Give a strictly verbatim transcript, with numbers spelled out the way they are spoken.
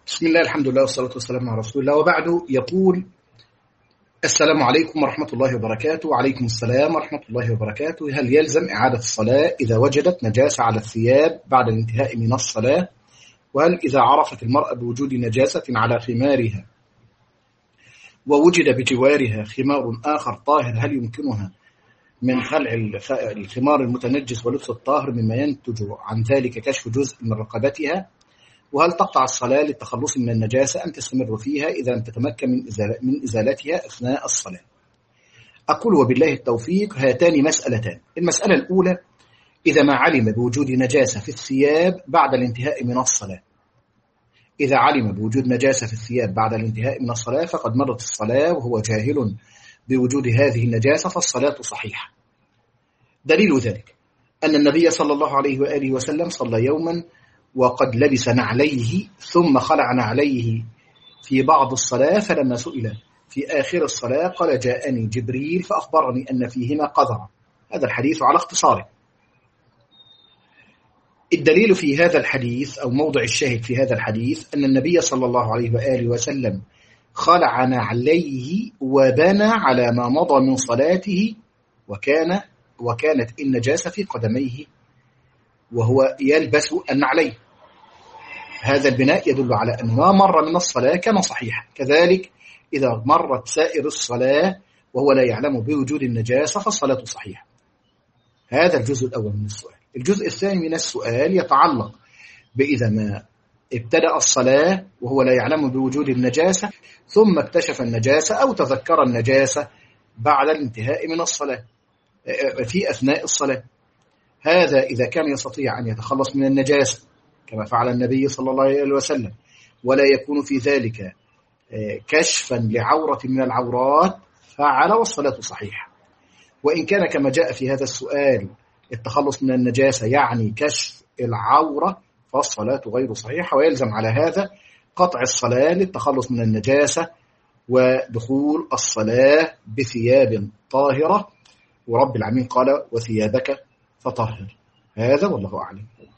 بسم الله الحمد لله والصلاة والسلام على رسول الله، وبعد. يقول: السلام عليكم ورحمة الله وبركاته. وعليكم السلام ورحمة الله وبركاته. هل يلزم إعادة الصلاة إذا وجدت نجاسة على الثياب بعد الانتهاء من الصلاة؟ وهل إذا عرفت المرأة بوجود نجاسة على خمارها ووجد بجوارها خمار آخر طاهر، هل يمكنها من خلع الخمار المتنجس ولبس الطاهر مما ينتج عن ذلك كشف جزء من رقبتها؟ وهل تقطع الصلاة للتخلص من النجاسة أم تستمر فيها إذا لم تتمكن من, إزالة من إزالتها أثناء الصلاة؟ أقول وبالله التوفيق. هاتان مسألتان. المسألة الأولى: إذا ما علم بوجود نجاسة في الثياب بعد الانتهاء من الصلاة إذا علم بوجود نجاسة في الثياب بعد الانتهاء من الصلاة فقد مرت الصلاة وهو جاهل بوجود هذه النجاسة، فالصلاة صحيحة. دليل ذلك أن النبي صلى الله عليه وآله وسلم صلى يوما وقد لبس نعليه ثم خلع نعليه في بعض الصلاة، فلما سئل في آخر الصلاة قال: جاءني جبريل فأخبرني أن فيهما قذرا. هذا الحديث على اختصاره. الدليل في هذا الحديث أو موضع الشاهد في هذا الحديث أن النبي صلى الله عليه وآله وسلم خلع نعليه وبنى على ما مضى من صلاته، وكان وكانت النجاسة في قدميه وهو يلبس النعلين. هذا البناء يدل على أن ما مر من الصلاة كان صحيحا. كذلك إذا مرت سائر الصلاة وهو لا يعلم بوجود النجاسة فالصلاة صحيحة. هذا الجزء الأول من السؤال. الجزء الثاني من السؤال يتعلق بإذا ما ابتدأ الصلاة وهو لا يعلم بوجود النجاسة ثم اكتشف النجاسة أو تذكر النجاسة بعد الانتهاء من الصلاة في أثناء الصلاة. هذا إذا كان يستطيع أن يتخلص من النجاسة كما فعل النبي صلى الله عليه وسلم ولا يكون في ذلك كشفا لعورة من العورات فعل والصلاة صحيحة. وإن كان كما جاء في هذا السؤال التخلص من النجاسة يعني كشف العورة فالصلاة غير صحيحة، ويلزم على هذا قطع الصلاة للتخلص من النجاسة ودخول الصلاة بثياب طاهرة. ورب العالمين قال: وثيابك فطهر. هذا والله أعلم.